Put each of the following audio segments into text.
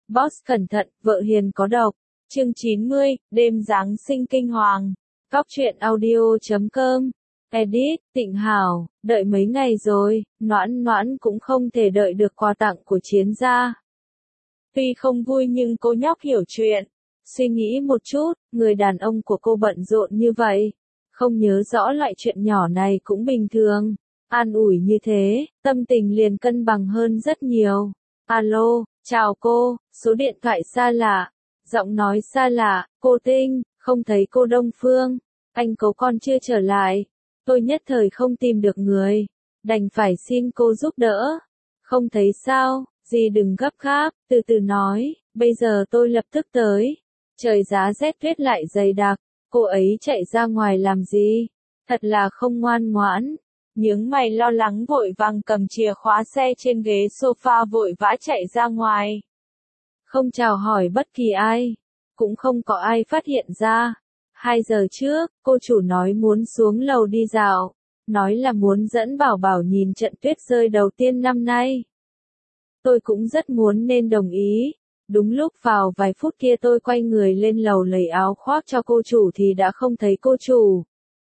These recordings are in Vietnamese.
Boss cẩn thận, vợ hiền có độc. Chương 90, đêm Giáng sinh kinh hoàng. Cóc truyện audio.com. Edit, Tịnh Hảo, đợi mấy ngày rồi, Noãn Noãn cũng không thể đợi được quà tặng của Chiến gia. Tuy không vui nhưng cô nhóc hiểu chuyện. Suy nghĩ một chút, người đàn ông của cô bận rộn như vậy. Không nhớ rõ loại chuyện nhỏ này cũng bình thường. An ủi như thế, tâm tình liền cân bằng hơn rất nhiều. Alo, chào cô, số điện thoại xa lạ. Giọng nói xa lạ, cô Tinh, không thấy cô Đông Phương. Anh cố con chưa trở lại. Tôi nhất thời không tìm được người. Đành phải xin cô giúp đỡ. Không thấy sao, gì đừng gấp gáp, từ từ nói, bây giờ tôi lập tức tới. Trời giá rét tuyết lại dày đặc, cô ấy chạy ra ngoài làm gì? Thật là không ngoan ngoãn. Nhướng mày lo lắng vội vàng cầm chìa khóa xe trên ghế sofa vội vã chạy ra ngoài. Không chào hỏi bất kỳ ai, cũng không có ai phát hiện ra. 2 giờ trước, cô chủ nói muốn xuống lầu đi dạo, nói là muốn dẫn Bảo Bảo nhìn trận tuyết rơi đầu tiên năm nay. Tôi cũng rất muốn nên đồng ý. Đúng lúc vào vài phút kia tôi quay người lên lầu lấy áo khoác cho cô chủ thì đã không thấy cô chủ.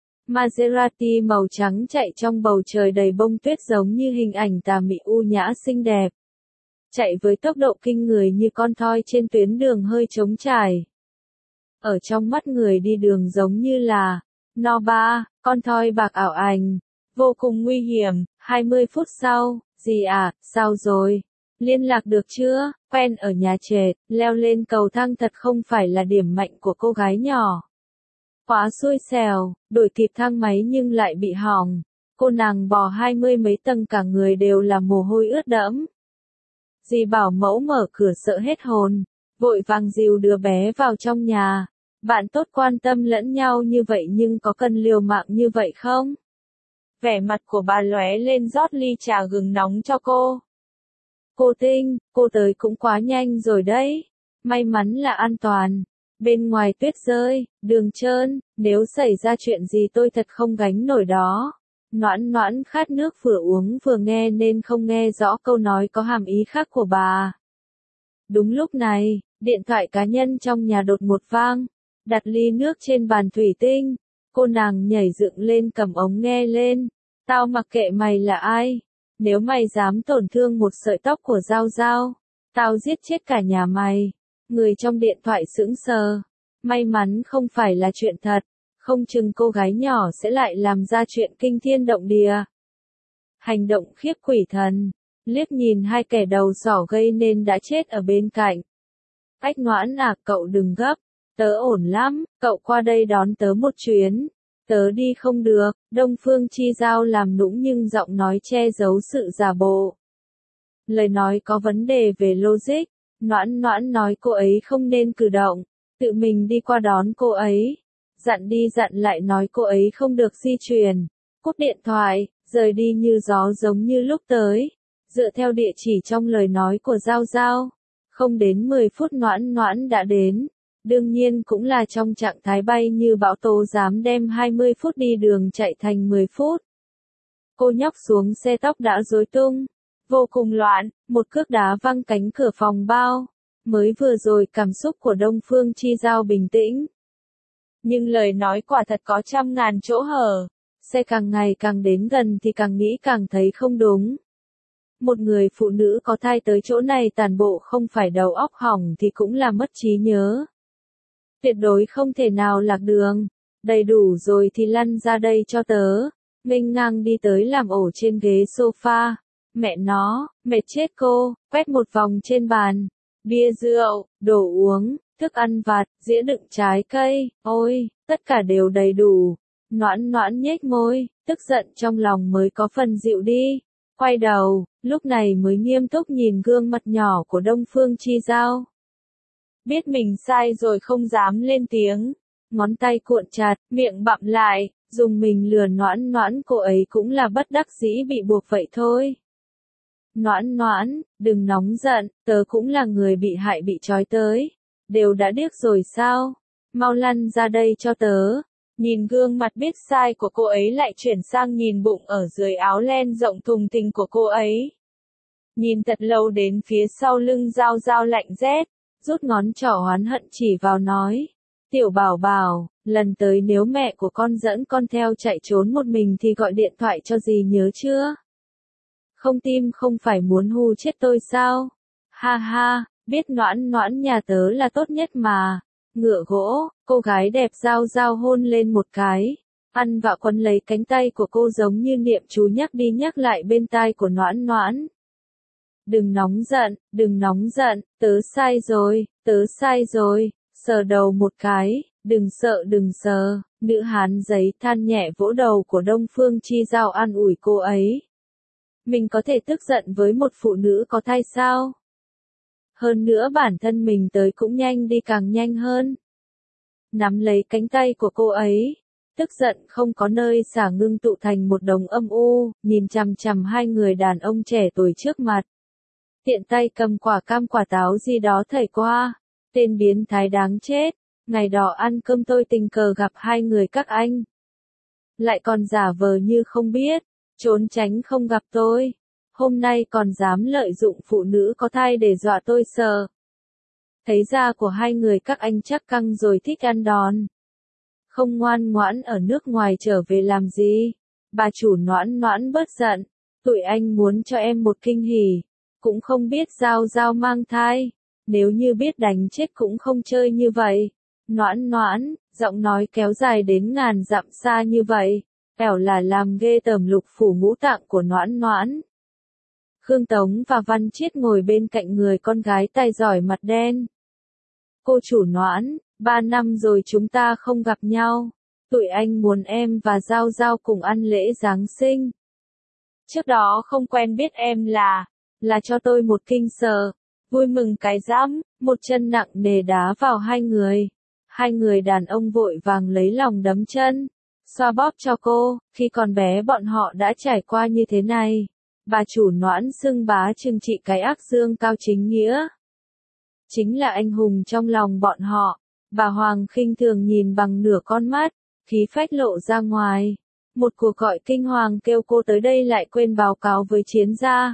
Maserati màu trắng chạy trong bầu trời đầy bông tuyết giống như hình ảnh tà mị u nhã xinh đẹp. Chạy với tốc độ kinh người như con thoi trên tuyến đường hơi trống trải. Ở trong mắt người đi đường giống như là Noba, con thoi bạc ảo ảnh, vô cùng nguy hiểm. 20 phút sau, gì à, sao rồi? Liên lạc được chưa? Quen ở nhà trệt, leo lên cầu thang thật không phải là điểm mạnh của cô gái nhỏ. Quá xui xẻo, đuổi kịp thang máy nhưng lại bị hỏng. Cô nàng bò 20 mấy tầng cả người đều là mồ hôi ướt đẫm. Dì bảo mẫu mở cửa sợ hết hồn, vội vàng dìu đứa bé vào trong nhà. Bạn tốt quan tâm lẫn nhau như vậy nhưng có cần liều mạng như vậy không? Vẻ mặt của bà lóe lên rót ly trà gừng nóng cho cô. Cô Tinh, cô tới cũng quá nhanh rồi đấy. May mắn là an toàn. Bên ngoài tuyết rơi, đường trơn, nếu xảy ra chuyện gì tôi thật không gánh nổi đó. Noãn Noãn khát nước vừa uống vừa nghe nên không nghe rõ câu nói có hàm ý khác của bà. Đúng lúc này, điện thoại cá nhân trong nhà đột một vang, đặt ly nước trên bàn thủy tinh. Cô nàng nhảy dựng lên cầm ống nghe lên. Tao mặc kệ mày là ai. Nếu mày dám tổn thương một sợi tóc của Giao Giao, tao giết chết cả nhà mày. Người trong điện thoại sững sờ. May mắn không phải là chuyện thật. Không chừng cô gái nhỏ sẽ lại làm ra chuyện kinh thiên động địa. Hành động khiếp quỷ thần. Liếc nhìn hai kẻ đầu sỏ gây nên đã chết ở bên cạnh. Ách Noãn à, cậu đừng gấp. Tớ ổn lắm, cậu qua đây đón tớ một chuyến. Tớ đi không được. Đông Phương Chi Giao làm nũng nhưng giọng nói che giấu sự giả bộ. Lời nói có vấn đề về logic. Noãn Noãn nói cô ấy không nên cử động. Tự mình đi qua đón cô ấy. Dặn đi dặn lại nói cô ấy không được di chuyển. Cúp điện thoại, rời đi như gió giống như lúc tới. Dựa theo địa chỉ trong lời nói của Giao Giao. Không đến 10 phút Noãn Noãn đã đến. Đương nhiên cũng là trong trạng thái bay như bão tố dám đem 20 phút đi đường chạy thành 10 phút. Cô nhóc xuống xe tóc đã rối tung. Vô cùng loạn, một cước đá văng cánh cửa phòng bao. Mới vừa rồi cảm xúc của Đông Phương Chi Giao bình tĩnh. Nhưng lời nói quả thật có trăm ngàn chỗ hở. Xe càng ngày càng đến gần thì càng nghĩ càng thấy không đúng. Một người phụ nữ có thai tới chỗ này tàn bộ không phải đầu óc hỏng thì cũng là mất trí nhớ. Tuyệt đối không thể nào lạc đường. Đầy đủ rồi thì lăn ra đây cho tớ. Nghênh ngang đi tới làm ổ trên ghế sofa. Mẹ nó, mệt chết cô, quét một vòng trên bàn. Bia rượu, đồ uống, thức ăn vặt, dĩa đựng trái cây, ôi, tất cả đều đầy đủ. Noãn Noãn nhếch môi, tức giận trong lòng mới có phần dịu đi. Quay đầu, lúc này mới nghiêm túc nhìn gương mặt nhỏ của Đông Phương Chi Giao. Biết mình sai rồi không dám lên tiếng. Ngón tay cuộn chặt, miệng bặm lại, dùng mình lừa Noãn Noãn cô ấy cũng là bất đắc dĩ bị buộc vậy thôi. Noãn Noãn, đừng nóng giận, tớ cũng là người bị hại bị trói tới. Đều đã điếc rồi sao? Mau lăn ra đây cho tớ. Nhìn gương mặt biết sai của cô ấy lại chuyển sang nhìn bụng ở dưới áo len rộng thùng thình của cô ấy. Nhìn thật lâu đến phía sau lưng Giao Giao lạnh rét, rút ngón trỏ oán hận chỉ vào nói. Tiểu bảo bảo, lần tới nếu mẹ của con dẫn con theo chạy trốn một mình thì gọi điện thoại cho dì nhớ chưa? Không tim không phải muốn hù chết tôi sao? Ha ha, biết Noãn Noãn nhà tớ là tốt nhất mà. Ngựa gỗ, cô gái đẹp Giao Giao hôn lên một cái. Ăn vạ quấn lấy cánh tay của cô giống như niệm chú nhắc đi nhắc lại bên tai của Noãn Noãn. Đừng nóng giận, tớ sai rồi, sờ đầu một cái, đừng sợ, nữ hán giấy than nhẹ vỗ đầu của Đông Phương Chi Giao an ủi cô ấy. Mình có thể tức giận với một phụ nữ có thai sao? Hơn nữa bản thân mình tới cũng nhanh đi càng nhanh hơn. Nắm lấy cánh tay của cô ấy, tức giận không có nơi xả ngưng tụ thành một đống âm u, nhìn chằm chằm hai người đàn ông trẻ tuổi trước mặt. Tiện tay cầm quả cam quả táo gì đó thảy qua, tên biến thái đáng chết, ngày đó ăn cơm tôi tình cờ gặp hai người các anh. Lại còn giả vờ như không biết, trốn tránh không gặp tôi, hôm nay còn dám lợi dụng phụ nữ có thai để dọa tôi sợ. Thấy da của hai người các anh chắc căng rồi thích ăn đòn. Không ngoan ngoãn ở nước ngoài trở về làm gì? Bà chủ Noãn Noãn bớt giận, tụi anh muốn cho em một kinh hỉ. Cũng không biết Giao Giao mang thai, nếu như biết đánh chết cũng không chơi như vậy. Noãn Noãn, giọng nói kéo dài đến ngàn dặm xa như vậy, ẻo là làm ghê tởm lục phủ ngũ tạng của Noãn Noãn. Khương Tống và Văn Chiết ngồi bên cạnh người con gái tài giỏi mặt đen. Cô chủ Noãn, 3 năm rồi chúng ta không gặp nhau, tụi anh muốn em và Giao Giao cùng ăn lễ Giáng sinh. Trước đó không quen biết em là cho tôi một kinh sợ, vui mừng cái dẫm, một chân nặng nề đá vào hai người. Hai người đàn ông vội vàng lấy lòng đấm chân, xoa bóp cho cô, khi còn bé bọn họ đã trải qua như thế này. Bà chủ Noãn xưng bá trừng trị cái ác dương cao chính nghĩa. Chính là anh hùng trong lòng bọn họ. Bà Hoàng khinh thường nhìn bằng nửa con mắt, khí phách lộ ra ngoài. Một cuộc gọi kinh hoàng kêu cô tới đây lại quên báo cáo với Chiến gia.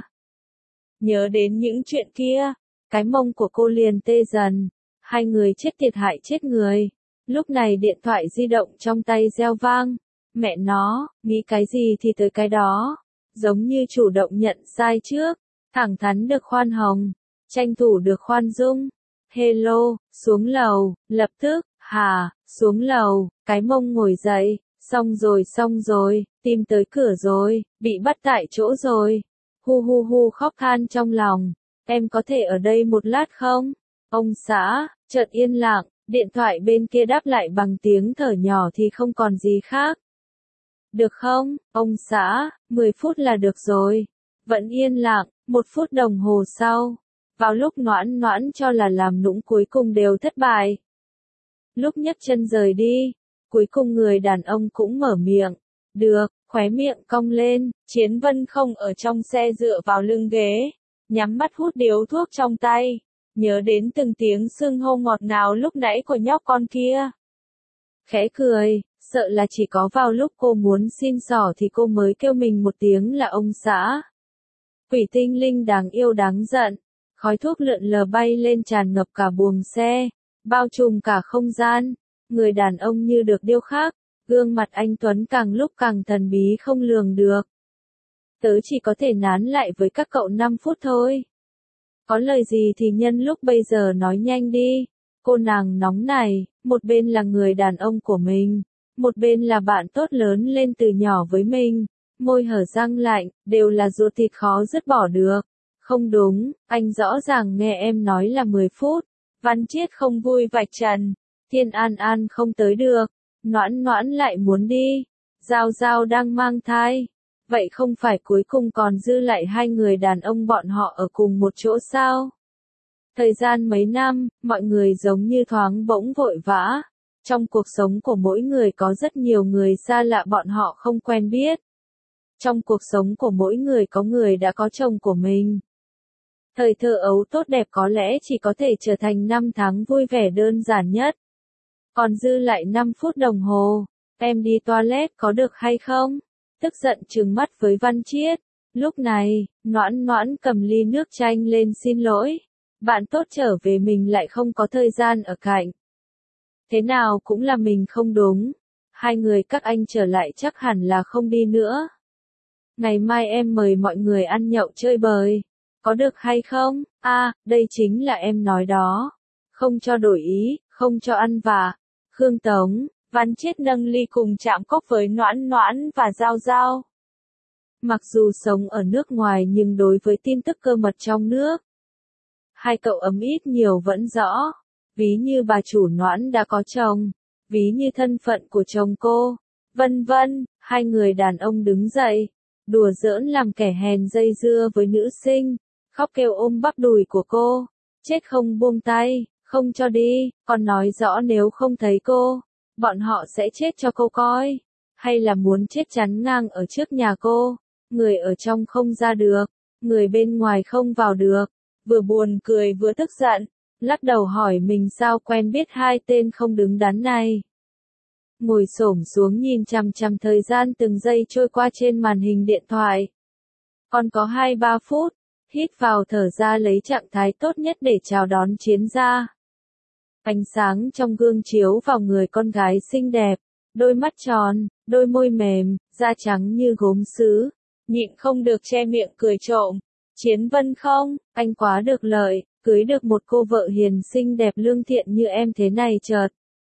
Nhớ đến những chuyện kia, cái mông của cô liền tê dần. Hai người chết thiệt hại chết người. Lúc này điện thoại di động trong tay reo vang. Mẹ nó, nghĩ cái gì thì tới cái đó. Giống như chủ động nhận sai trước, thẳng thắn được khoan hồng, tranh thủ được khoan dung. Hello, xuống lầu, lập tức, xuống lầu, cái mông ngồi dậy, xong rồi, tìm tới cửa rồi, bị bắt tại chỗ rồi. Hu khóc than trong lòng, em có thể ở đây một lát không? Ông xã, chợt yên lặng, điện thoại bên kia đáp lại bằng tiếng thở nhỏ thì không còn gì khác. Được không, ông xã, 10 phút là được rồi. Vẫn yên lặng, 1 phút đồng hồ sau. Vào lúc Noãn Noãn cho là làm nũng cuối cùng đều thất bại. Lúc nhấc chân rời đi, cuối cùng người đàn ông cũng mở miệng. Được, khóe miệng cong lên, Chiến Vân không ở trong xe dựa vào lưng ghế, nhắm mắt hút điếu thuốc trong tay, nhớ đến từng tiếng xưng hô ngọt ngào lúc nãy của nhóc con kia. Khẽ cười, sợ là chỉ có vào lúc cô muốn xin xỏ thì cô mới kêu mình một tiếng là ông xã. Quỷ tinh linh đáng yêu đáng giận, khói thuốc lượn lờ bay lên tràn ngập cả buồng xe, bao trùm cả không gian, người đàn ông như được điêu khắc, gương mặt anh Tuấn càng lúc càng thần bí không lường được. Tớ chỉ có thể nán lại với các cậu 5 phút thôi. Có lời gì thì nhân lúc bây giờ nói nhanh đi. Cô nàng nóng này, một bên là người đàn ông của mình, một bên là bạn tốt lớn lên từ nhỏ với mình, môi hở răng lạnh, đều là ruột thịt khó dứt bỏ được. Không đúng, anh rõ ràng nghe em nói là 10 phút. Văn Chiết không vui vạch trần. Thiên An An không tới được. Noãn Noãn lại muốn đi. Giao Giao đang mang thai. Vậy không phải cuối cùng còn dư lại hai người đàn ông bọn họ ở cùng một chỗ sao? Thời gian mấy năm, mọi người giống như thoáng bỗng vội vã. Trong cuộc sống của mỗi người có rất nhiều người xa lạ bọn họ không quen biết. Trong cuộc sống của mỗi người có người đã có chồng của mình. Thời thơ ấu tốt đẹp có lẽ chỉ có thể trở thành 5 tháng vui vẻ đơn giản nhất. Còn dư lại 5 phút đồng hồ, em đi toilet có được hay không? Tức giận trừng mắt với Văn Chiết, Lúc này, Noãn Noãn cầm ly nước chanh lên xin lỗi. Bạn tốt trở về mình lại không có thời gian ở cạnh. Thế nào cũng là mình không đúng. Hai người các anh trở lại chắc hẳn là không đi nữa. Ngày mai em mời mọi người ăn nhậu chơi bời. Có được hay không? Đây chính là em nói đó. Không cho đổi ý, không cho ăn vạ. Khương Tống, Văn Chiết nâng ly cùng chạm cốc với Noãn Noãn và Giao Giao. Mặc dù sống ở nước ngoài nhưng đối với tin tức cơ mật trong nước, hai cậu ấm ít nhiều vẫn rõ. Ví như bà chủ Noãn đã có chồng, ví như thân phận của chồng cô, vân vân. Hai người đàn ông đứng dậy, đùa giỡn làm kẻ hèn dây dưa với nữ sinh, khóc kêu ôm bắp đùi của cô, chết không buông tay, không cho đi, còn nói rõ nếu không thấy cô, bọn họ sẽ chết cho cô coi, hay là muốn chết chắn ngang ở trước nhà cô, người ở trong không ra được, người bên ngoài không vào được, vừa buồn cười vừa tức giận, lắc đầu hỏi mình sao quen biết hai tên không đứng đắn này. Ngồi xổm xuống nhìn chằm chằm thời gian từng giây trôi qua trên màn hình điện thoại. Còn có 2-3 phút, hít vào thở ra lấy trạng thái tốt nhất để chào đón chiến gia. Ánh sáng trong gương chiếu vào người con gái xinh đẹp, đôi mắt tròn, đôi môi mềm, da trắng như gốm sứ, nhịn không được che miệng cười trộm. Chiến Vân không, anh quá được lợi, cưới được một cô vợ hiền xinh đẹp lương thiện như em thế này chợt.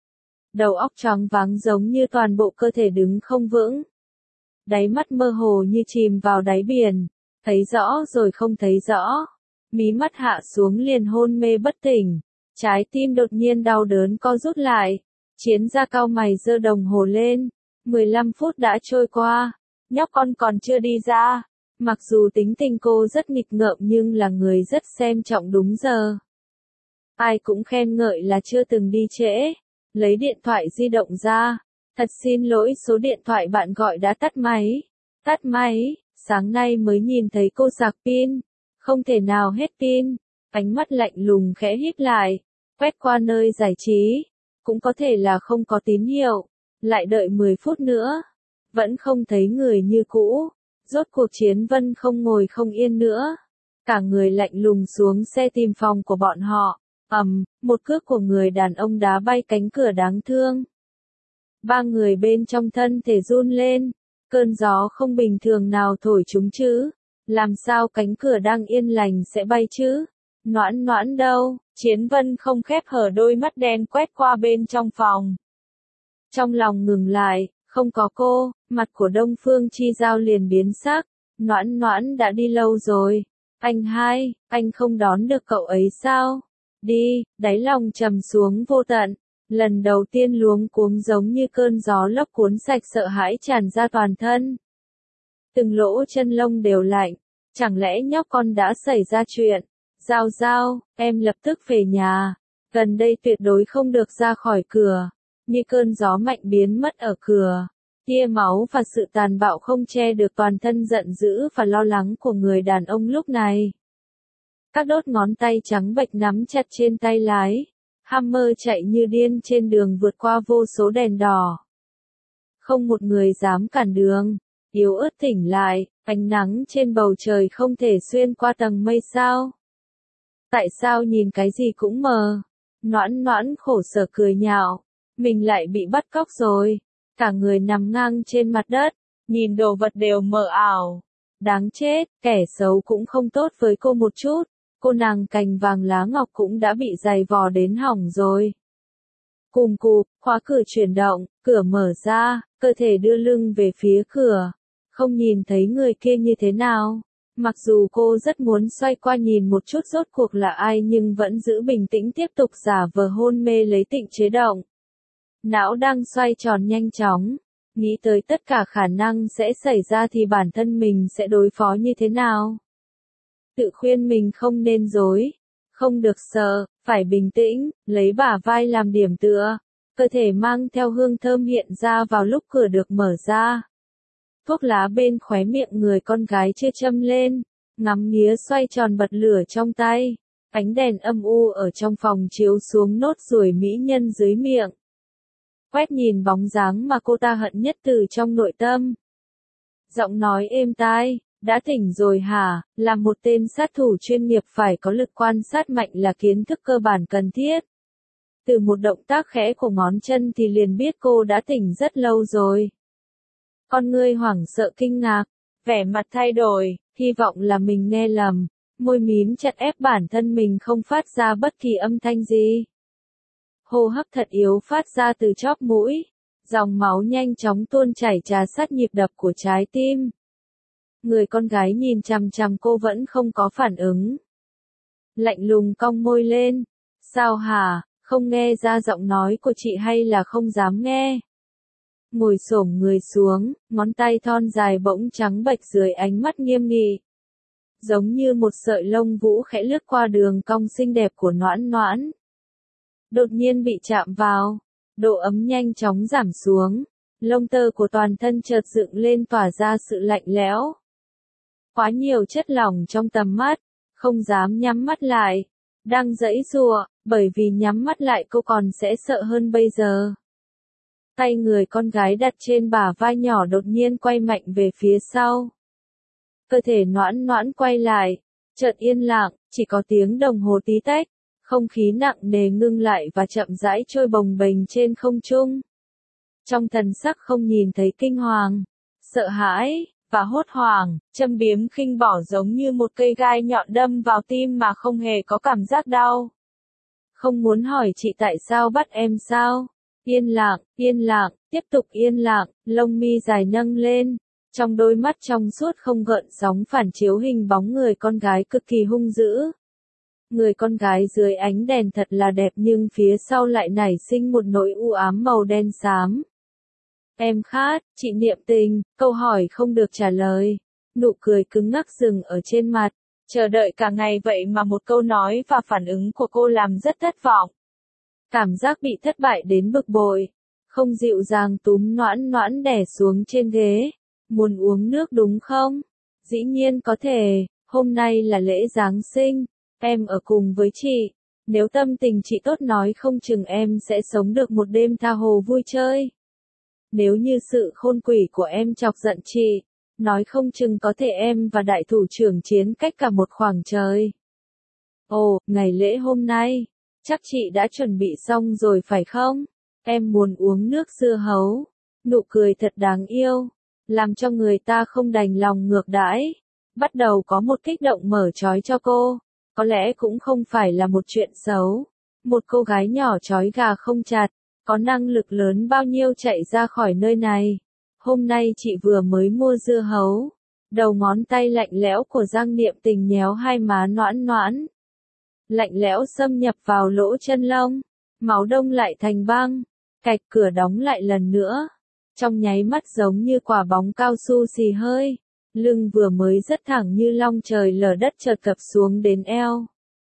Đầu óc choáng váng giống như toàn bộ cơ thể đứng không vững. Đáy mắt mơ hồ như chìm vào đáy biển, thấy rõ rồi không thấy rõ. Mí mắt hạ xuống liền hôn mê bất tỉnh, trái tim đột nhiên đau đớn co rút lại. Chiến gia cau mày giơ đồng hồ lên, 15 phút đã trôi qua, nhóc con còn chưa đi ra. Mặc dù tính tình cô rất nghịch ngợm nhưng là người rất xem trọng đúng giờ. Ai cũng khen ngợi là chưa từng đi trễ. Lấy điện thoại di động ra. Thật xin lỗi số điện thoại bạn gọi đã tắt máy. Tắt máy, sáng nay mới nhìn thấy cô sạc pin. Không thể nào hết pin. Ánh mắt lạnh lùng khẽ híp lại. Quét qua nơi giải trí. Cũng có thể là không có tín hiệu. Lại đợi 10 phút nữa. Vẫn không thấy người như cũ. Rốt cuộc Chiến Vân không ngồi không yên nữa. Cả người lạnh lùng xuống xe tìm phòng của bọn họ. Một cước của người đàn ông đá bay cánh cửa đáng thương. Ba người bên trong thân thể run lên. Cơn gió không bình thường nào thổi chúng chứ. Làm sao cánh cửa đang yên lành sẽ bay chứ? Noãn Noãn đâu? Chiến Vân không khép hở đôi mắt đen quét qua bên trong phòng. Trong lòng ngừng lại, không có cô, mặt của Đông Phương Chi Giao liền biến sắc. Noãn Noãn đã đi lâu rồi. Anh không đón được cậu ấy sao? Đi, đáy lòng trầm xuống vô tận. Lần đầu tiên luống cuống giống như cơn gió lốc cuốn sạch sợ hãi tràn ra toàn thân. Từng lỗ chân lông đều lạnh. Chẳng lẽ nhóc con đã xảy ra chuyện? Giao Giao, em lập tức về nhà. Gần đây tuyệt đối không được ra khỏi cửa. Như cơn gió mạnh biến mất ở cửa. Tia máu và sự tàn bạo không che được toàn thân giận dữ và lo lắng của người đàn ông lúc này. Các đốt ngón tay trắng bệch nắm chặt trên tay lái. Hammer chạy như điên trên đường vượt qua vô số đèn đỏ. Không một người dám cản đường. Yếu ớt tỉnh lại, ánh nắng trên bầu trời không thể xuyên qua tầng mây sao. Tại sao nhìn cái gì cũng mờ? Noãn Noãn khổ sở cười nhạo. Mình lại bị bắt cóc rồi. Cả người nằm ngang trên mặt đất, nhìn đồ vật đều mờ ảo. Đáng chết, kẻ xấu cũng không tốt với cô một chút. Cô nàng cành vàng lá ngọc cũng đã bị giày vò đến hỏng rồi. Cùm cụp, khóa cửa chuyển động, cửa mở ra, cơ thể đưa lưng về phía cửa. Không nhìn thấy người kia như thế nào. Mặc dù cô rất muốn xoay qua nhìn một chút rốt cuộc là ai nhưng vẫn giữ bình tĩnh tiếp tục giả vờ hôn mê lấy Tịnh Chế Động. Não đang xoay tròn nhanh chóng, nghĩ tới tất cả khả năng sẽ xảy ra thì bản thân mình sẽ đối phó như thế nào. Tự khuyên mình không nên dối, không được sợ, phải bình tĩnh, lấy bả vai làm điểm tựa, cơ thể mang theo hương thơm hiện ra vào lúc cửa được mở ra. Thuốc lá bên khóe miệng người con gái chưa châm lên, ngắm nghía xoay tròn bật lửa trong tay, ánh đèn âm u ở trong phòng chiếu xuống nốt ruồi mỹ nhân dưới miệng. Quét nhìn bóng dáng mà cô ta hận nhất từ trong nội tâm. Giọng nói êm tai, Đã tỉnh rồi hả? Là một tên sát thủ chuyên nghiệp phải có lực quan sát mạnh là kiến thức cơ bản cần thiết. Từ một động tác khẽ của ngón chân thì liền biết cô đã tỉnh rất lâu rồi. Con ngươi hoảng sợ kinh ngạc, vẻ mặt thay đổi, hy vọng là mình nghe lầm, môi mím chặt ép bản thân mình không phát ra bất kỳ âm thanh gì. Hô hấp thật yếu phát ra từ chóp mũi, dòng máu nhanh chóng tuôn chảy trà sát nhịp đập của trái tim. Người con gái nhìn chằm chằm cô vẫn không có phản ứng. Lạnh lùng cong môi lên, sao hả, không nghe ra giọng nói của chị hay là không dám nghe? Ngồi xổm người xuống, ngón tay thon dài bỗng trắng bệch dưới ánh mắt nghiêm nghị. Giống như một sợi lông vũ khẽ lướt qua đường cong xinh đẹp của Noãn Noãn. Đột nhiên bị chạm vào, độ ấm nhanh chóng giảm xuống, lông tơ của toàn thân chợt dựng lên tỏa ra sự lạnh lẽo. Quá nhiều chất lỏng trong tầm mắt, không dám nhắm mắt lại, đang giãy giụa, bởi vì nhắm mắt lại cô còn sẽ sợ hơn bây giờ. Tay người con gái đặt trên bả vai nhỏ đột nhiên quay mạnh về phía sau. Cơ thể Noãn Noãn quay lại, chợt yên lặng, chỉ có tiếng đồng hồ tí tách, không khí nặng nề ngưng lại và chậm rãi trôi bồng bềnh trên không trung. Trong thần sắc không nhìn thấy kinh hoàng, sợ hãi, và hốt hoảng, châm biếm khinh bỏ giống như một cây gai nhọn đâm vào tim mà không hề có cảm giác đau. Không muốn hỏi chị tại sao bắt em sao? Yên lặng, tiếp tục yên lặng, lông mi dài nâng lên, trong đôi mắt trong suốt không gợn sóng phản chiếu hình bóng người con gái cực kỳ hung dữ. Người con gái dưới ánh đèn thật là đẹp nhưng phía sau lại nảy sinh một nỗi u ám màu đen xám. Em khát, chị niệm tình, câu hỏi không được trả lời. Nụ cười cứng ngắc dừng ở trên mặt. Chờ đợi cả ngày vậy mà một câu nói và phản ứng của cô làm rất thất vọng. Cảm giác bị thất bại đến bực bội. Không dịu dàng túm Noãn Noãn đè xuống trên ghế. Muốn uống nước đúng không? Dĩ nhiên có thể, hôm nay là lễ Giáng sinh, em ở cùng với chị. Nếu tâm tình chị tốt nói không chừng em sẽ sống được một đêm tha hồ vui chơi. Nếu như sự khôn quỷ của em chọc giận chị, nói không chừng có thể em và đại thủ trưởng chiến cách cả một khoảng trời. Ồ, ngày lễ hôm nay, chắc chị đã chuẩn bị xong rồi phải không? Em muốn uống nước dưa hấu. Nụ cười thật đáng yêu, làm cho người ta không đành lòng ngược đãi. Bắt đầu có một kích động mở trói cho cô, có lẽ cũng không phải là một chuyện xấu. Một cô gái nhỏ trói gà không chặt, có năng lực lớn bao nhiêu chạy ra khỏi nơi này. Hôm nay chị vừa mới mua dưa hấu. Đầu ngón tay lạnh lẽo của Giang Niệm Tình nhéo hai má Noãn Noãn. Lạnh lẽo xâm nhập vào lỗ chân lông, máu đông lại thành băng, cạch cửa đóng lại lần nữa. Trong nháy mắt giống như quả bóng cao su xì hơi, lưng vừa mới rất thẳng như long trời lở đất chợt cập xuống đến eo.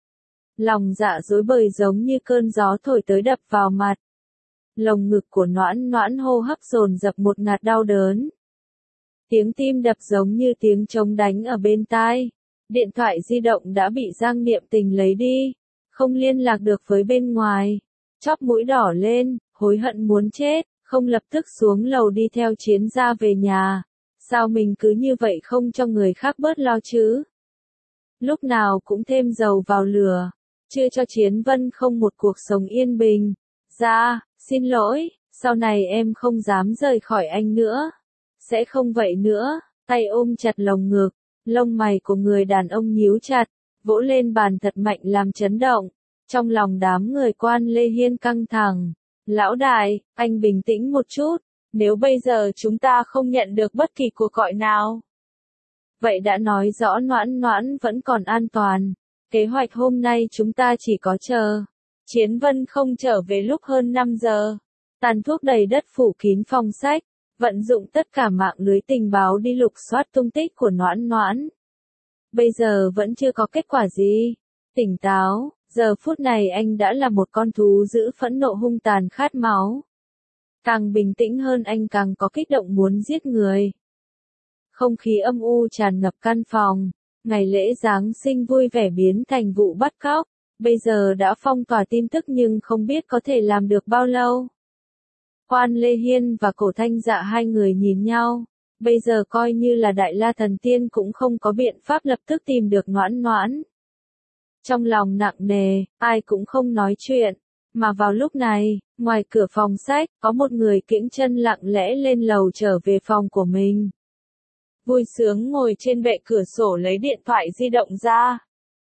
Lòng dạ rối bời giống như cơn gió thổi tới đập vào mặt. Lồng ngực của Noãn Noãn hô hấp dồn dập một ngạt đau đớn. Tiếng tim đập giống như tiếng trống đánh ở bên tai. Điện thoại di động đã bị Giang Niệm Tình lấy đi, không liên lạc được với bên ngoài. Chóp mũi đỏ lên, hối hận muốn chết, không lập tức xuống lầu đi theo Chiến ra về nhà. Sao mình cứ như vậy không cho người khác bớt lo chứ? Lúc nào cũng thêm dầu vào lửa, chưa cho Chiến Vân không một cuộc sống yên bình. Dạ, xin lỗi, sau này em không dám rời khỏi anh nữa. Sẽ không vậy nữa, tay ôm chặt lồng ngực, lông mày của người đàn ông nhíu chặt, vỗ lên bàn thật mạnh làm chấn động. Trong lòng đám người Quan Lê Hiên căng thẳng. Lão đại, anh bình tĩnh một chút, nếu bây giờ chúng ta không nhận được bất kỳ cuộc gọi nào. Vậy đã nói rõ Noãn Noãn vẫn còn an toàn. Kế hoạch hôm nay chúng ta chỉ có chờ. Chiến Vân không trở về lúc hơn 5 giờ. Tàn thuốc đầy đất phủ kín phòng sách. Vận dụng tất cả mạng lưới tình báo đi lục soát tung tích của Noãn Noãn. Bây giờ vẫn chưa có kết quả gì. Tỉnh táo, giờ phút này anh đã là một con thú dữ phẫn nộ hung tàn khát máu. Càng bình tĩnh hơn anh càng có kích động muốn giết người. Không khí âm u tràn ngập căn phòng. Ngày lễ Giáng sinh vui vẻ biến thành vụ bắt cóc. Bây giờ đã phong tỏa tin tức nhưng không biết có thể làm được bao lâu. Quan Lê Hiên và Cổ Thanh Dạ hai người nhìn nhau, Bây giờ coi như là Đại La Thần Tiên cũng không có biện pháp lập tức tìm được Noãn Noãn. Trong lòng nặng nề, ai cũng không nói chuyện. Mà vào lúc này, ngoài cửa phòng sách, có một người kiễng chân lặng lẽ lên lầu trở về phòng của mình. Vui sướng ngồi trên bệ cửa sổ lấy điện thoại di động ra.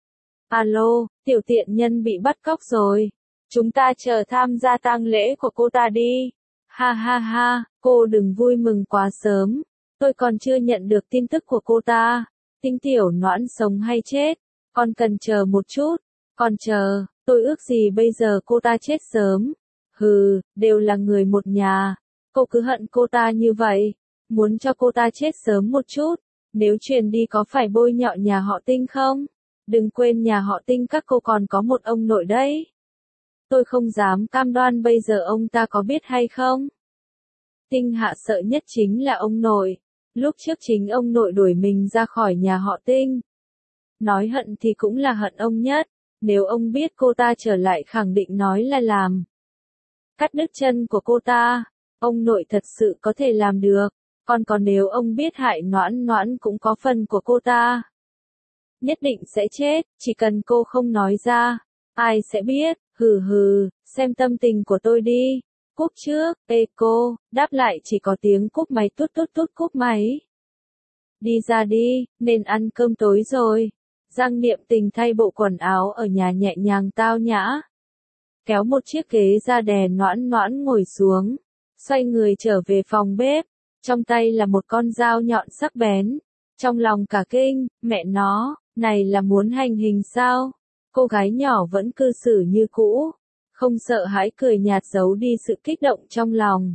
Alo, tiểu tiện nhân bị bắt cóc rồi. Chúng ta chờ tham gia tang lễ của cô ta đi. Ha ha ha, cô đừng vui mừng quá sớm. Tôi còn chưa nhận được tin tức của cô ta. Tinh tiểu Noãn sống hay chết. Con cần chờ một chút. Còn chờ, tôi ước gì bây giờ cô ta chết sớm. Hừ, đều là người một nhà. Cô cứ hận cô ta như vậy. Muốn cho cô ta chết sớm một chút. Nếu truyền đi có phải bôi nhọ nhà họ Tinh không? Đừng quên nhà họ Tinh các cô còn có một ông nội đấy. Tôi không dám cam đoan bây giờ ông ta có biết hay không. Tinh Hạ sợ nhất chính là ông nội. Lúc trước chính ông nội đuổi mình ra khỏi nhà họ Tinh. Nói hận thì cũng là hận ông nhất. Nếu ông biết cô ta trở lại khẳng định nói là làm. Cắt đứt chân của cô ta. Ông nội thật sự có thể làm được. Còn nếu ông biết hại Noãn Noãn cũng có phần của cô ta. Nhất định sẽ chết, chỉ cần cô không nói ra. Ai sẽ biết, hừ hừ, xem tâm tình của tôi đi. Cúp trước, ê cô, đáp lại chỉ có tiếng cúp máy tút tút tút cúp máy. Đi ra đi, nên ăn cơm tối rồi. Giang Niệm Tình thay bộ quần áo ở nhà nhẹ nhàng tao nhã. Kéo một chiếc ghế ra đè Noãn Noãn ngồi xuống. Xoay người trở về phòng bếp. Trong tay là một con dao nhọn sắc bén. Trong lòng cả kinh, mẹ nó, này là muốn hành hình sao? Cô gái nhỏ vẫn cư xử như cũ. Không sợ hãi cười nhạt giấu đi sự kích động trong lòng.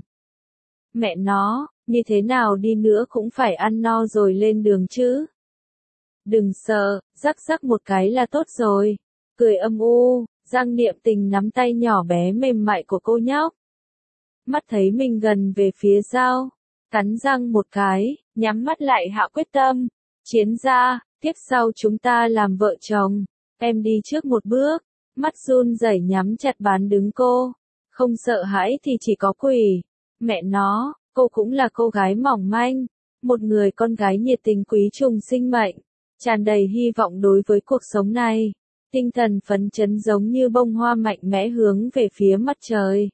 Mẹ nó, như thế nào đi nữa cũng phải ăn no rồi lên đường chứ. Đừng sợ, rắc rắc một cái là tốt rồi. Cười âm u, Giang Niệm Tình nắm tay nhỏ bé mềm mại của cô nhóc. Mắt thấy mình gần về phía dao. Cắn răng một cái, nhắm mắt lại hạ quyết tâm. Chiến ra, tiếp sau chúng ta làm vợ chồng. Em đi trước một bước. Mắt run rẩy nhắm chặt bán đứng cô. Không sợ hãi thì chỉ có quỷ. Mẹ nó, cô cũng là cô gái mỏng manh. Một người con gái nhiệt tình quý trùng sinh mệnh. Tràn đầy hy vọng đối với cuộc sống này. Tinh thần phấn chấn giống như bông hoa mạnh mẽ hướng về phía mặt trời.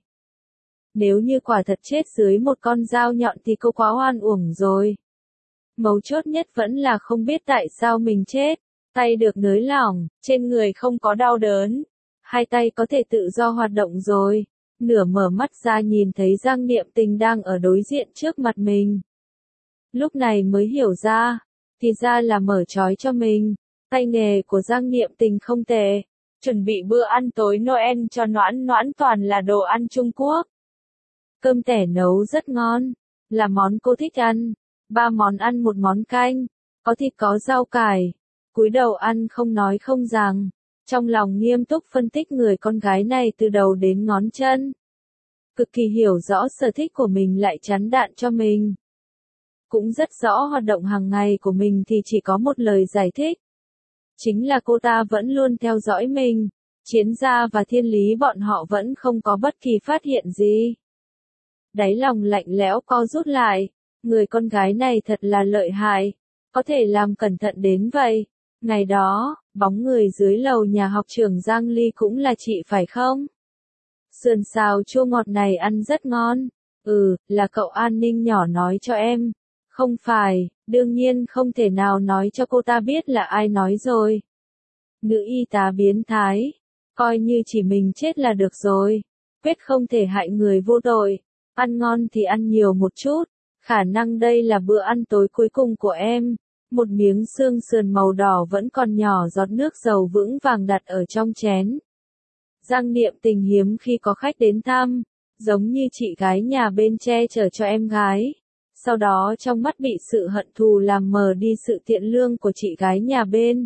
Nếu như quả thật chết dưới một con dao nhọn thì cô quá oan uổng rồi. Mấu chốt nhất vẫn là không biết tại sao mình chết. Tay được nới lỏng, trên người không có đau đớn. Hai tay có thể tự do hoạt động rồi. Nửa mở mắt ra nhìn thấy Giang Niệm Tình đang ở đối diện trước mặt mình. Lúc này mới hiểu ra. Thì ra là mở trói cho mình. Tay nghề của Giang Niệm Tình không tệ. Chuẩn bị bữa ăn tối Noel cho Noãn Noãn toàn là đồ ăn Trung Quốc. Cơm tẻ nấu rất ngon. Là món cô thích ăn. 3 món ăn một món canh. Có thịt có rau cải. Cúi đầu ăn không nói không rằng. Trong lòng nghiêm túc phân tích người con gái này từ đầu đến ngón chân. Cực kỳ hiểu rõ sở thích của mình lại chắn đạn cho mình. Cũng rất rõ hoạt động hàng ngày của mình thì chỉ có một lời giải thích. Chính là cô ta vẫn luôn theo dõi mình. Chiến gia và Thiên Lý bọn họ vẫn không có bất kỳ phát hiện gì. Đáy lòng lạnh lẽo co rút lại. Người con gái này thật là lợi hại. Có thể làm cẩn thận đến vậy. Ngày đó, bóng người dưới lầu nhà học trưởng Giang Ly cũng là chị phải không? Sườn xào chua ngọt này ăn rất ngon. Là cậu an ninh nhỏ nói cho em. Không phải, đương nhiên không thể nào nói cho cô ta biết là ai nói rồi. Nữ y tá biến thái. Coi như chỉ mình chết là được rồi. Quyết không thể hại người vô tội. Ăn ngon thì ăn nhiều một chút. Khả năng đây là bữa ăn tối cuối cùng của em. Một miếng xương sườn màu đỏ vẫn còn nhỏ giọt nước dầu vững vàng đặt ở trong chén. Giang Niệm Tình hiếm khi có khách đến thăm. Giống như chị gái nhà bên che chở cho em gái. Sau đó trong mắt bị sự hận thù làm mờ đi sự thiện lương của chị gái nhà bên.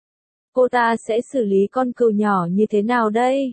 Cô ta sẽ xử lý con cừu nhỏ như thế nào đây?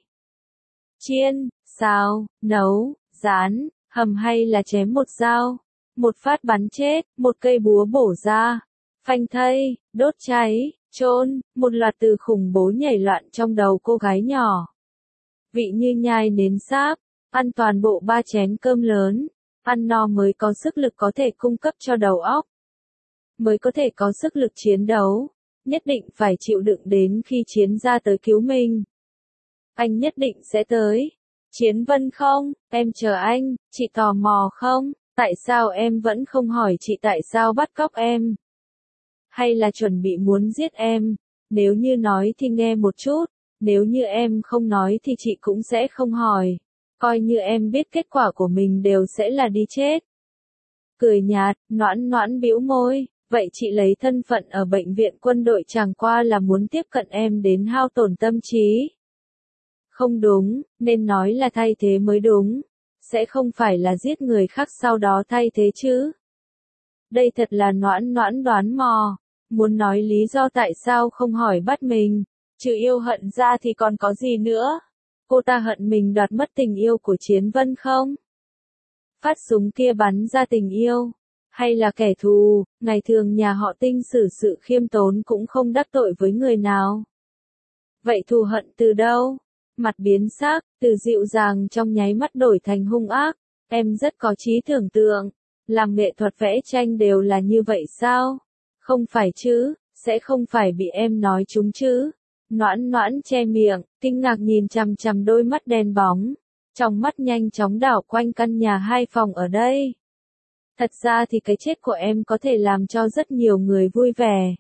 Chiên, xào, nấu, rán, hầm hay là chém một dao? Một phát bắn chết, một cây búa bổ ra. Phanh thây, đốt cháy, chôn, một loạt từ khủng bố nhảy loạn trong đầu cô gái nhỏ. Vị như nhai nến sáp, ăn toàn bộ 3 chén cơm lớn. Ăn no mới có sức lực có thể cung cấp cho đầu óc, mới có thể có sức lực chiến đấu. Nhất định phải chịu đựng đến khi Chiến gia tới cứu mình. Anh nhất định sẽ tới. Chiến Vân không, em chờ anh, chị tò mò không? Tại sao em vẫn không hỏi chị tại sao bắt cóc em? Hay là chuẩn bị muốn giết em? Nếu như nói thì nghe một chút, nếu như em không nói thì chị cũng sẽ không hỏi. Coi như em biết kết quả của mình đều sẽ là đi chết. Cười nhạt, Noãn Noãn bĩu môi, vậy chị lấy thân phận ở bệnh viện quân đội chẳng qua là muốn tiếp cận em đến hao tổn tâm trí. Không đúng, nên nói là thay thế mới đúng. Sẽ không phải là giết người khác sau đó thay thế chứ. Đây thật là Noãn Noãn đoán mò. Muốn nói lý do tại sao không hỏi bắt mình. Trừ yêu hận ra thì còn có gì nữa? Cô ta hận mình đoạt mất tình yêu của Chiến Vân không? Phát súng kia bắn ra tình yêu. Hay là kẻ thù, ngày thường nhà họ Tinh xử sự khiêm tốn cũng không đắc tội với người nào. Vậy thù hận từ đâu? Mặt biến sắc, từ dịu dàng trong nháy mắt đổi thành hung ác. Em rất có trí tưởng tượng. Làm nghệ thuật vẽ tranh đều là như vậy sao? Không phải chứ, sẽ không phải bị em nói trúng chứ. Noãn Noãn che miệng, kinh ngạc nhìn chằm chằm đôi mắt đen bóng. Trong mắt nhanh chóng đảo quanh căn nhà 2 phòng ở đây. Thật ra thì cái chết của em có thể làm cho rất nhiều người vui vẻ.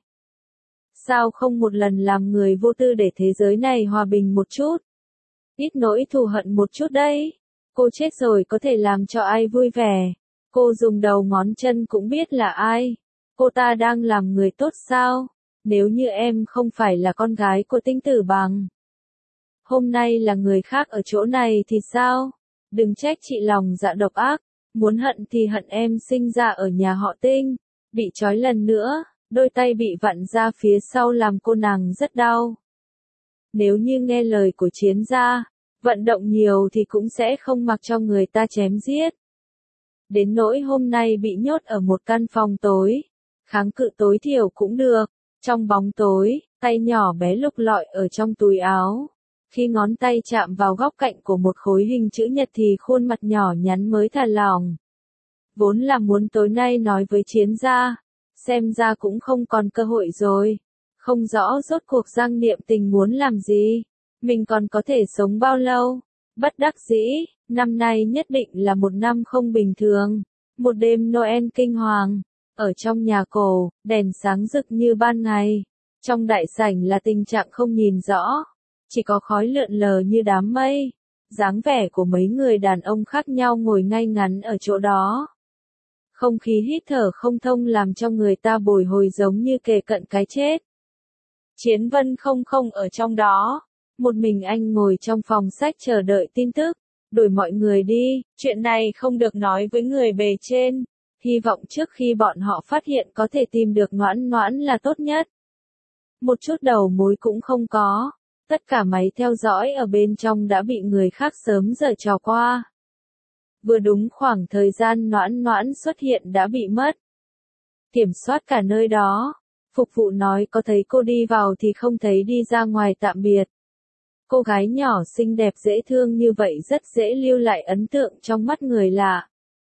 Sao không một lần làm người vô tư để thế giới này hòa bình một chút? Ít nỗi thù hận một chút đấy. Cô chết rồi có thể làm cho ai vui vẻ. Cô dùng đầu ngón chân cũng biết là ai. Cô ta đang làm người tốt sao? Nếu như em không phải là con gái của Tinh Tử Bằng. Hôm nay là người khác ở chỗ này thì sao? Đừng trách chị lòng dạ độc ác. Muốn hận thì hận em sinh ra ở nhà họ Tinh. Bị trói lần nữa, đôi tay bị vặn ra phía sau làm cô nàng rất đau. Nếu như nghe lời của Chiến gia, vận động nhiều thì cũng sẽ không mặc cho người ta chém giết. Đến nỗi hôm nay bị nhốt ở một căn phòng tối, kháng cự tối thiểu cũng được. Trong bóng tối, tay nhỏ bé lục lọi ở trong túi áo. Khi ngón tay chạm vào góc cạnh của một khối hình chữ nhật thì khuôn mặt nhỏ nhắn mới thả lỏng. Vốn là muốn tối nay nói với Chiến gia, xem ra cũng không còn cơ hội rồi. Không rõ rốt cuộc Giang Niệm Tình muốn làm gì, mình còn có thể sống bao lâu. Bất đắc dĩ, năm nay nhất định là một năm không bình thường. Một đêm Noel kinh hoàng, ở trong nhà cổ, đèn sáng rực như ban ngày. Trong đại sảnh là tình trạng không nhìn rõ, chỉ có khói lượn lờ như đám mây. Dáng vẻ của mấy người đàn ông khác nhau ngồi ngay ngắn ở chỗ đó. Không khí hít thở không thông làm cho người ta bồi hồi giống như kề cận cái chết. Chiến Vân không ở trong đó. Một mình anh ngồi trong phòng sách chờ đợi tin tức. Đuổi mọi người đi, chuyện này không được nói với người bề trên. Hy vọng trước khi bọn họ phát hiện có thể tìm được Noãn Noãn là tốt nhất. Một chút đầu mối cũng không có. Tất cả máy theo dõi ở bên trong đã bị người khác sớm giở trò qua. Vừa đúng khoảng thời gian Noãn Noãn xuất hiện đã bị mất. Kiểm soát cả nơi đó. Phục vụ nói có thấy cô đi vào thì không thấy đi ra ngoài tạm biệt. Cô gái nhỏ xinh đẹp dễ thương như vậy rất dễ lưu lại ấn tượng trong mắt người lạ.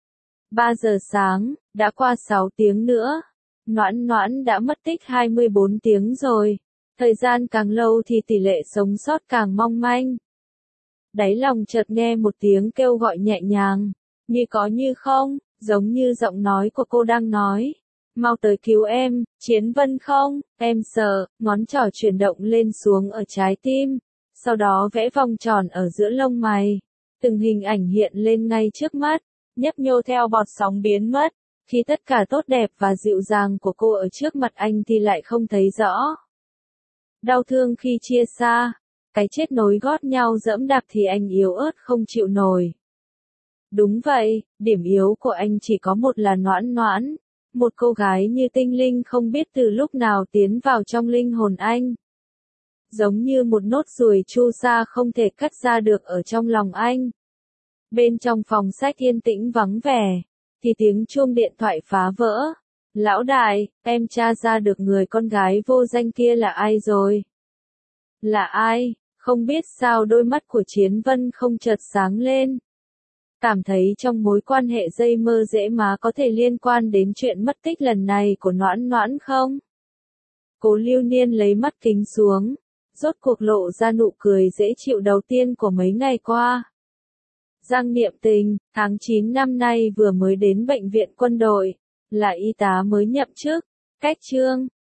3 giờ sáng, đã qua 6 tiếng nữa. Noãn Noãn đã mất tích 24 tiếng rồi. Thời gian càng lâu thì tỷ lệ sống sót càng mong manh. Đáy lòng chợt nghe một tiếng kêu gọi nhẹ nhàng. Như có như không, giống như giọng nói của cô đang nói. Mau tới cứu em, Chiến Vân không, em sợ, ngón trỏ chuyển động lên xuống ở trái tim. Sau đó vẽ vòng tròn ở giữa lông mày. Từng hình ảnh hiện lên ngay trước mắt, nhấp nhô theo bọt sóng biến mất. Khi tất cả tốt đẹp và dịu dàng của cô ở trước mặt anh thì lại không thấy rõ. Đau thương khi chia xa, cái chết nối gót nhau dẫm đạp thì anh yếu ớt không chịu nổi. Đúng vậy, điểm yếu của anh chỉ có một là Noãn Noãn. Một cô gái như tinh linh không biết từ lúc nào tiến vào trong linh hồn anh. Giống như một nốt ruồi chu sa không thể cắt ra được ở trong lòng anh. Bên trong phòng sách yên tĩnh vắng vẻ, thì tiếng chuông điện thoại phá vỡ. Lão đại, em tra ra được người con gái vô danh kia là ai rồi? Là ai? Không biết sao đôi mắt của Chiến Vân không chợt sáng lên. cảm thấy trong mối quan hệ dây mơ rễ má có thể liên quan đến chuyện mất tích lần này của Noãn Noãn không? Cố Lưu Niên lấy mắt kính xuống, rốt cuộc lộ ra nụ cười dễ chịu đầu tiên của mấy ngày qua. Giang Niệm Tình, tháng 9 năm nay vừa mới đến bệnh viện quân đội, là y tá mới nhậm chức, cách Trương